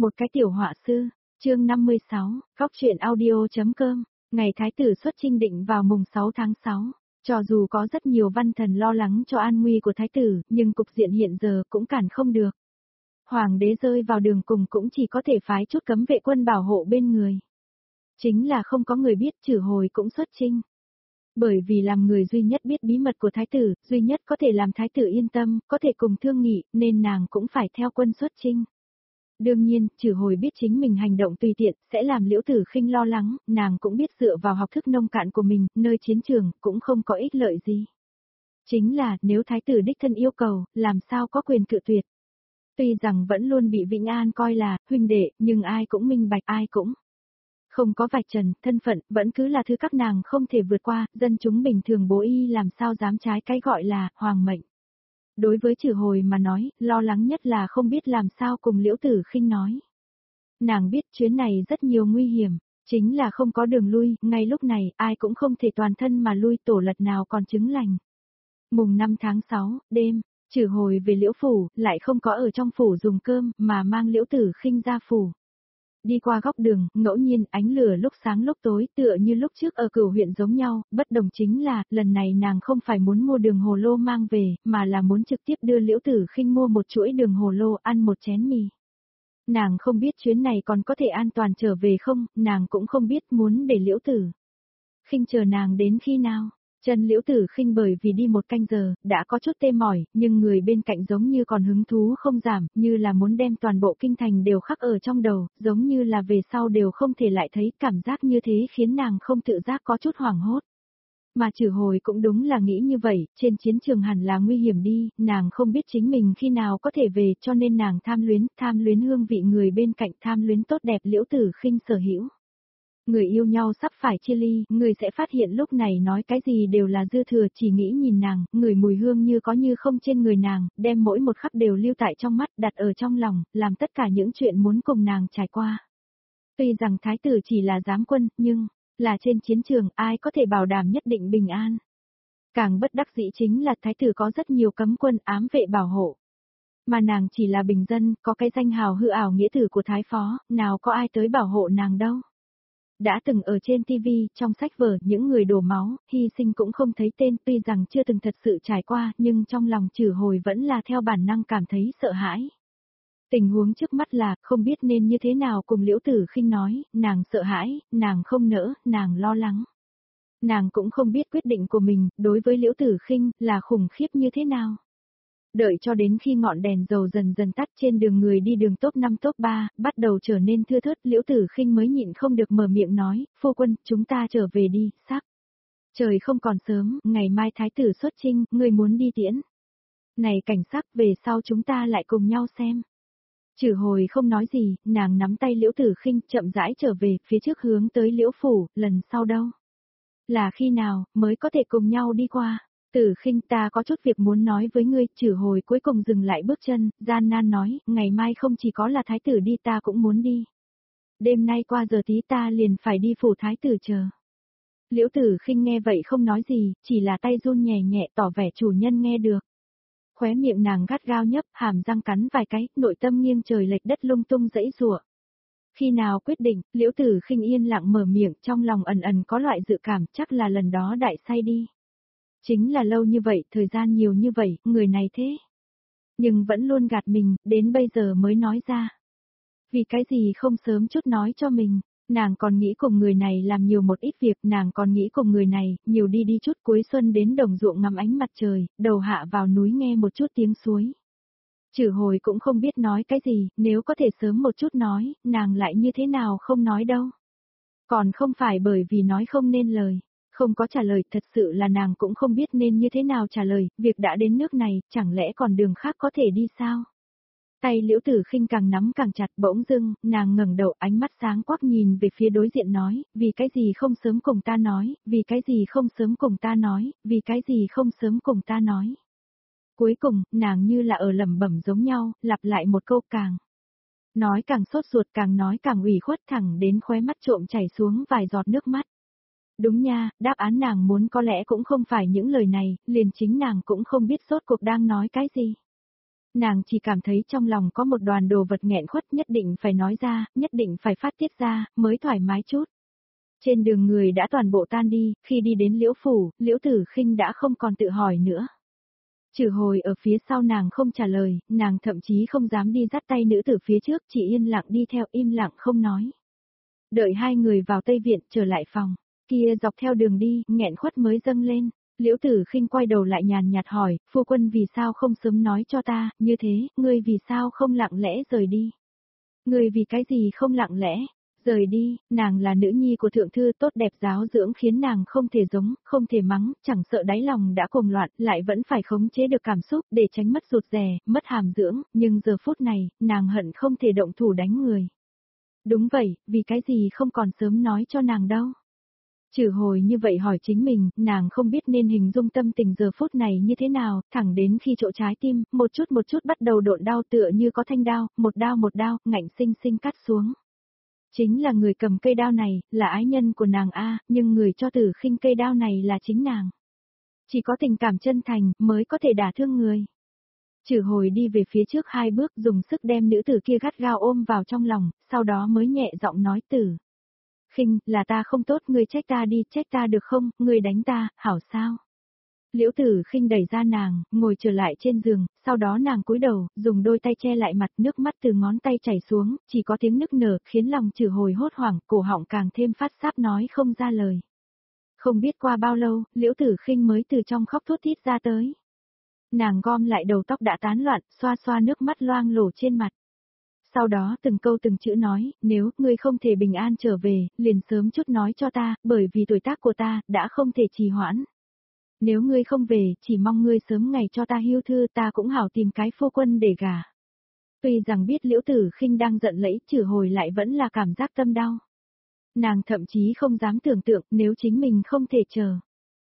Một cái tiểu họa sư, chương 56, góc truyện audio.com, ngày thái tử xuất chinh định vào mùng 6 tháng 6. Cho dù có rất nhiều văn thần lo lắng cho an nguy của thái tử, nhưng cục diện hiện giờ cũng cản không được. Hoàng đế rơi vào đường cùng cũng chỉ có thể phái chút cấm vệ quân bảo hộ bên người. Chính là không có người biết Chử Hồi cũng xuất chinh. Bởi vì làm người duy nhất biết bí mật của thái tử, duy nhất có thể làm thái tử yên tâm, có thể cùng thương nghị, nên nàng cũng phải theo quân xuất chinh. Đương nhiên, Chử Hồi biết chính mình hành động tùy tiện, sẽ làm Liễu Tử Khinh lo lắng, nàng cũng biết dựa vào học thức nông cạn của mình, nơi chiến trường, cũng không có ích lợi gì. Chính là, nếu thái tử đích thân yêu cầu, làm sao có quyền cự tuyệt. Tuy rằng vẫn luôn bị Vĩnh An coi là huynh đệ, nhưng ai cũng minh bạch, ai cũng không có vạch trần, thân phận, vẫn cứ là thứ các nàng không thể vượt qua, dân chúng bình thường bố y làm sao dám trái cái gọi là hoàng mệnh. Đối với Chử Hồi mà nói, lo lắng nhất là không biết làm sao cùng Liễu Tử Khinh nói. Nàng biết chuyến này rất nhiều nguy hiểm, chính là không có đường lui, ngay lúc này, ai cũng không thể toàn thân mà lui, tổ lật nào còn chứng lành. Mùng 5 tháng 6, đêm, Chử Hồi về Liễu Phủ, lại không có ở trong phủ dùng cơm, mà mang Liễu Tử Khinh ra phủ. Đi qua góc đường, ngẫu nhiên ánh lửa lúc sáng lúc tối tựa như lúc trước ở Cửu huyện giống nhau, bất đồng chính là, lần này nàng không phải muốn mua đường hồ lô mang về, mà là muốn trực tiếp đưa Liễu Tử Khinh mua một chuỗi đường hồ lô ăn một chén mì. Nàng không biết chuyến này còn có thể an toàn trở về không, nàng cũng không biết muốn để Liễu Tử Khinh chờ nàng đến khi nào. Chân Liễu Tử Khinh bởi vì đi một canh giờ, đã có chút tê mỏi, nhưng người bên cạnh giống như còn hứng thú không giảm, như là muốn đem toàn bộ kinh thành đều khắc ở trong đầu, giống như là về sau đều không thể lại thấy, cảm giác như thế khiến nàng không tự giác có chút hoảng hốt. Mà Chử Hồi cũng đúng là nghĩ như vậy, trên chiến trường hẳn là nguy hiểm đi, nàng không biết chính mình khi nào có thể về, cho nên nàng tham luyến hương vị người bên cạnh, tham luyến tốt đẹp Liễu Tử Khinh sở hữu. Người yêu nhau sắp phải chia ly, người sẽ phát hiện lúc này nói cái gì đều là dư thừa, chỉ nghĩ nhìn nàng, người mùi hương như có như không trên người nàng, đem mỗi một khắc đều lưu tại trong mắt, đặt ở trong lòng, làm tất cả những chuyện muốn cùng nàng trải qua. Tuy rằng thái tử chỉ là giám quân, nhưng, là trên chiến trường, ai có thể bảo đảm nhất định bình an. Càng bất đắc dĩ chính là thái tử có rất nhiều cấm quân ám vệ bảo hộ. Mà nàng chỉ là bình dân, có cái danh hào hư ảo nghĩa tử của thái phó, nào có ai tới bảo hộ nàng đâu. Đã từng ở trên TV, trong sách vở, những người đổ máu, hy sinh cũng không thấy tên, tuy rằng chưa từng thật sự trải qua, nhưng trong lòng Chử Hồi vẫn là theo bản năng cảm thấy sợ hãi. Tình huống trước mắt là, không biết nên như thế nào cùng Liễu Tử Khinh nói, nàng sợ hãi, nàng không nỡ, nàng lo lắng. Nàng cũng không biết quyết định của mình, đối với Liễu Tử Khinh, là khủng khiếp như thế nào. Đợi cho đến khi ngọn đèn dầu dần dần tắt trên đường người đi đường top 5 top 3, bắt đầu trở nên thưa thớt, Liễu Tử Khinh mới nhịn không được mở miệng nói, phu quân, chúng ta trở về đi, sắc. Trời không còn sớm, ngày mai thái tử xuất chinh, người muốn đi tiễn. Này cảnh sắc, về sau chúng ta lại cùng nhau xem. Chử Hồi không nói gì, nàng nắm tay Liễu Tử Khinh chậm rãi trở về, phía trước hướng tới Liễu Phủ, lần sau đâu? Là khi nào, mới có thể cùng nhau đi qua? Tử Khinh, ta có chút việc muốn nói với ngươi. Chử Hồi cuối cùng dừng lại bước chân, gian nan nói, ngày mai không chỉ có là thái tử đi, ta cũng muốn đi. Đêm nay qua giờ tí ta liền phải đi phủ thái tử chờ. Liễu Tử Khinh nghe vậy không nói gì, chỉ là tay run nhẹ nhẹ tỏ vẻ chủ nhân nghe được. Khóe miệng nàng gắt gao nhấp, hàm răng cắn vài cái, nội tâm nghiêng trời lệch đất lung tung dãy rủa. Khi nào quyết định, Liễu Tử Khinh yên lặng mở miệng, trong lòng ẩn ẩn có loại dự cảm, chắc là lần đó đại say đi. Chính là lâu như vậy, thời gian nhiều như vậy, người này thế. Nhưng vẫn luôn gạt mình, đến bây giờ mới nói ra. Vì cái gì không sớm chút nói cho mình, nàng còn nghĩ cùng người này làm nhiều một ít việc, nàng còn nghĩ cùng người này, nhiều đi chút cuối xuân đến đồng ruộng ngắm ánh mặt trời, đầu hạ vào núi nghe một chút tiếng suối. Chử Hồi cũng không biết nói cái gì, nếu có thể sớm một chút nói, nàng lại như thế nào không nói đâu. Còn không phải bởi vì nói không nên lời. Không có trả lời, thật sự là nàng cũng không biết nên như thế nào trả lời, việc đã đến nước này, chẳng lẽ còn đường khác có thể đi sao? Tay Liễu Tử Khinh càng nắm càng chặt, bỗng dưng, nàng ngẩng đầu, ánh mắt sáng quắc nhìn về phía đối diện nói, vì cái gì không sớm cùng ta nói, vì cái gì không sớm cùng ta nói, vì cái gì không sớm cùng ta nói. Cuối cùng, nàng như là ở lẩm bẩm giống nhau, lặp lại một câu càng. Nói càng sốt ruột, càng nói càng ủy khuất, thẳng đến khóe mắt trộm chảy xuống vài giọt nước mắt. Đúng nha, đáp án nàng muốn có lẽ cũng không phải những lời này, liền chính nàng cũng không biết rốt cuộc đang nói cái gì. Nàng chỉ cảm thấy trong lòng có một đoàn đồ vật nghẹn khuất, nhất định phải nói ra, nhất định phải phát tiết ra, mới thoải mái chút. Trên đường người đã toàn bộ tan đi, khi đi đến Liễu phủ, Liễu Tử Khinh đã không còn tự hỏi nữa. Trừ Hồi ở phía sau nàng không trả lời, nàng thậm chí không dám đi dắt tay nữ tử phía trước, chỉ yên lặng đi theo, im lặng không nói. Đợi hai người vào Tây Viện trở lại phòng, kia dọc theo đường đi, nghẹn khuất mới dâng lên. Liễu Tử Khinh quay đầu lại nhàn nhạt hỏi, phu quân vì sao không sớm nói cho ta, như thế, ngươi vì sao không lặng lẽ rời đi? Ngươi vì cái gì không lặng lẽ? Rời đi, nàng là nữ nhi của thượng thư tốt đẹp giáo dưỡng khiến nàng không thể giống, không thể mắng, chẳng sợ đáy lòng đã cuồng loạn, lại vẫn phải khống chế được cảm xúc để tránh mất rụt rè, mất hàm dưỡng, nhưng giờ phút này, nàng hận không thể động thủ đánh người. Đúng vậy, vì cái gì không còn sớm nói cho nàng đâu. Trừ Hồi như vậy hỏi chính mình, nàng không biết nên hình dung tâm tình giờ phút này như thế nào, thẳng đến khi chỗ trái tim, một chút bắt đầu độn đau tựa như có thanh đao, một đao, ngạnh sinh sinh cắt xuống. Chính là người cầm cây đao này, là ái nhân của nàng nhưng người cho Tử Khinh cây đao này là chính nàng. Chỉ có tình cảm chân thành, mới có thể đả thương người. Trừ Hồi đi về phía trước 2 bước dùng sức đem nữ tử kia gắt gao ôm vào trong lòng, sau đó mới nhẹ giọng nói Tử Khinh, là ta không tốt, ngươi trách ta đi, trách ta được không, ngươi đánh ta, hảo sao? Liễu Tử Khinh đẩy ra nàng, ngồi trở lại trên giường, sau đó nàng cúi đầu, dùng đôi tay che lại mặt, nước mắt từ ngón tay chảy xuống, chỉ có tiếng nức nở, khiến lòng Trừ Hồi hốt hoảng, cổ họng càng thêm phát sáp nói không ra lời. Không biết qua bao lâu, Liễu Tử Khinh mới từ trong khóc thút thít ra tới. Nàng gom lại đầu tóc đã tán loạn, xoa xoa nước mắt loang lổ trên mặt. Sau đó từng câu từng chữ nói, nếu ngươi không thể bình an trở về, liền sớm chút nói cho ta, bởi vì tuổi tác của ta, đã không thể trì hoãn. Nếu ngươi không về, chỉ mong ngươi sớm ngày cho ta hưu thư, ta cũng hảo tìm cái phu quân để gả. Tuy rằng biết Liễu Tử Khinh đang giận lẫy, Trừ Hồi lại vẫn là cảm giác tâm đau. Nàng thậm chí không dám tưởng tượng nếu chính mình không thể chờ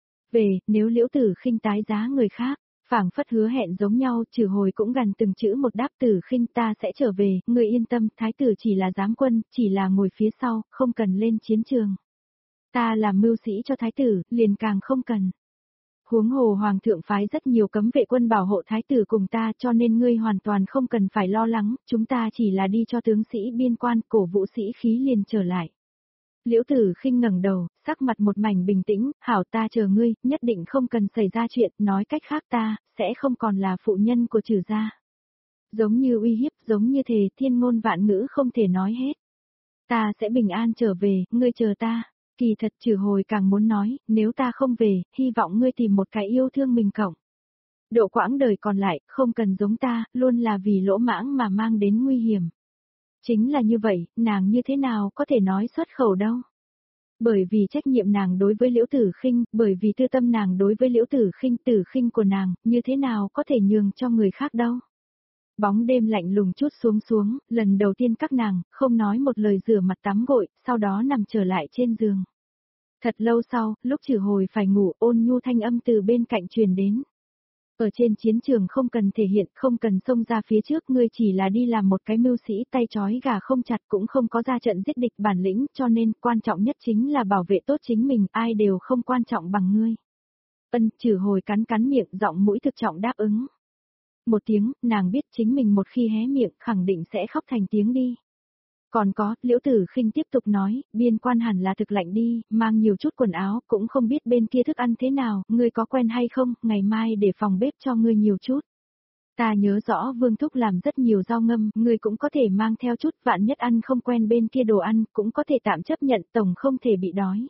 về, nếu Liễu Tử Khinh tái giá người khác. Phảng phất hứa hẹn giống nhau, Trừ Hồi cũng gần từng chữ một đáp Tử Khinh ta sẽ trở về, người yên tâm, thái tử chỉ là giám quân, chỉ là ngồi phía sau, không cần lên chiến trường. Ta làm mưu sĩ cho thái tử, liền càng không cần. Huống hồ hoàng thượng phái rất nhiều cấm vệ quân bảo hộ thái tử cùng ta cho nên ngươi hoàn toàn không cần phải lo lắng, chúng ta chỉ là đi cho tướng sĩ biên quan cổ vũ sĩ khí liền trở lại. Liễu Tử Khinh ngẩng đầu, sắc mặt một mảnh bình tĩnh, hảo ta chờ ngươi, nhất định không cần xảy ra chuyện, nói cách khác ta, sẽ không còn là phụ nhân của Trừ gia. Giống như uy hiếp, giống như thề, thiên ngôn vạn ngữ không thể nói hết. Ta sẽ bình an trở về, ngươi chờ ta. Kỳ thật Trừ Hồi càng muốn nói, nếu ta không về, hy vọng ngươi tìm một cái yêu thương mình cộng. Độ quãng đời còn lại, không cần giống ta, luôn là vì lỗ mãng mà mang đến nguy hiểm. Chính là như vậy, nàng như thế nào có thể nói xuất khẩu đâu. Bởi vì trách nhiệm nàng đối với Liễu Tử Khinh, bởi vì tư tâm nàng đối với Liễu Tử Khinh của nàng, như thế nào có thể nhường cho người khác đâu. Bóng đêm lạnh lùng chút xuống, lần đầu tiên các nàng, không nói một lời rửa mặt tắm gội, sau đó nằm trở lại trên giường. Thật lâu sau, lúc Trừ Hồi phải ngủ, ôn nhu thanh âm từ bên cạnh truyền đến. Ở trên chiến trường không cần thể hiện, không cần xông ra phía trước, ngươi chỉ là đi làm một cái mưu sĩ tay trói gà không chặt cũng không có ra trận giết địch bản lĩnh, cho nên quan trọng nhất chính là bảo vệ tốt chính mình, ai đều không quan trọng bằng ngươi. Trừ Hồi cắn miệng, giọng mũi thực trọng đáp ứng. Một tiếng, nàng biết chính mình một khi hé miệng khẳng định sẽ khóc thành tiếng đi. Còn có, Liễu Tử Khinh tiếp tục nói, biên quan hẳn là thực lạnh đi, mang nhiều chút quần áo, cũng không biết bên kia thức ăn thế nào, ngươi có quen hay không, ngày mai để phòng bếp cho ngươi nhiều chút. Ta nhớ rõ Vương Thúc làm rất nhiều rau ngâm, ngươi cũng có thể mang theo chút, vạn nhất ăn không quen bên kia đồ ăn, cũng có thể tạm chấp nhận, tổng không thể bị đói.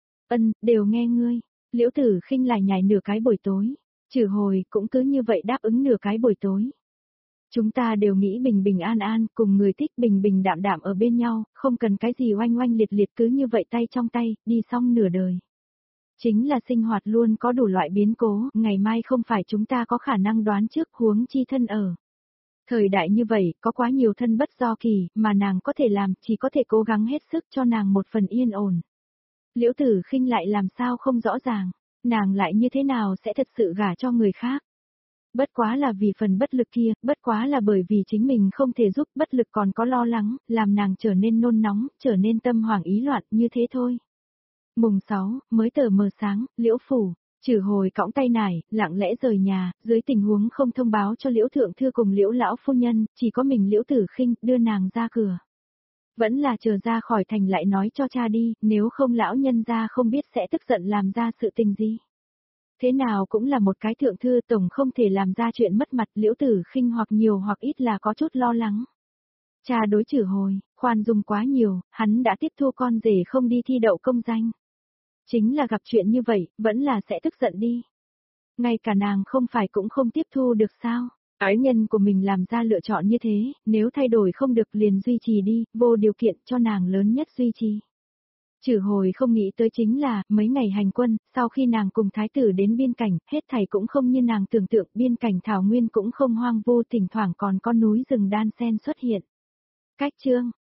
Đều nghe ngươi. Liễu Tử Khinh lại nhảy nửa cái buổi tối. Trừ Hồi cũng cứ như vậy đáp ứng nửa cái buổi tối. Chúng ta đều nghĩ bình bình an, cùng người thích bình bình đạm ở bên nhau, không cần cái gì oanh oanh liệt liệt cứ như vậy tay trong tay, đi xong nửa đời. Chính là sinh hoạt luôn có đủ loại biến cố, ngày mai không phải chúng ta có khả năng đoán trước huống chi thân ở. Thời đại như vậy, có quá nhiều thân bất do kỳ, mà nàng có thể làm, chỉ có thể cố gắng hết sức cho nàng một phần yên ổn. Liễu Tử Khinh lại làm sao không rõ ràng, nàng lại như thế nào sẽ thật sự gả cho người khác. Bất quá là vì phần bất lực kia, bất quá là bởi vì chính mình không thể giúp, bất lực còn có lo lắng, làm nàng trở nên nôn nóng, trở nên tâm hoảng ý loạn như thế thôi. Mùng 6, mới tờ mờ sáng, Liễu phủ. Trừ hồi cõng tay nải, lặng lẽ rời nhà, dưới tình huống không thông báo cho Liễu Thượng Thư cùng Liễu Lão Phu Nhân, chỉ có mình Liễu Tử Khinh đưa nàng ra cửa. Vẫn là chờ ra khỏi thành lại nói cho cha đi, nếu không lão nhân gia không biết sẽ tức giận làm ra sự tình gì. Thế nào cũng là một cái thượng thư tổng không thể làm ra chuyện mất mặt. Liễu Tử Khinh hoặc nhiều hoặc ít là có chút lo lắng. Cha đối Trừ hồi, khoan dung quá nhiều, hắn đã tiếp thu con rể không đi thi đậu công danh. Chính là gặp chuyện như vậy, vẫn là sẽ tức giận đi. Ngay cả nàng không phải cũng không tiếp thu được sao. Ái nhân của mình làm ra lựa chọn như thế, nếu thay đổi không được liền duy trì đi, vô điều kiện cho nàng lớn nhất duy trì. Trừ hồi không nghĩ tới chính là, mấy ngày hành quân, sau khi nàng cùng thái tử đến biên cảnh, hết thảy cũng không như nàng tưởng tượng, biên cảnh thảo nguyên cũng không hoang vu, thỉnh thoảng còn con núi rừng đan sen xuất hiện. Cách chương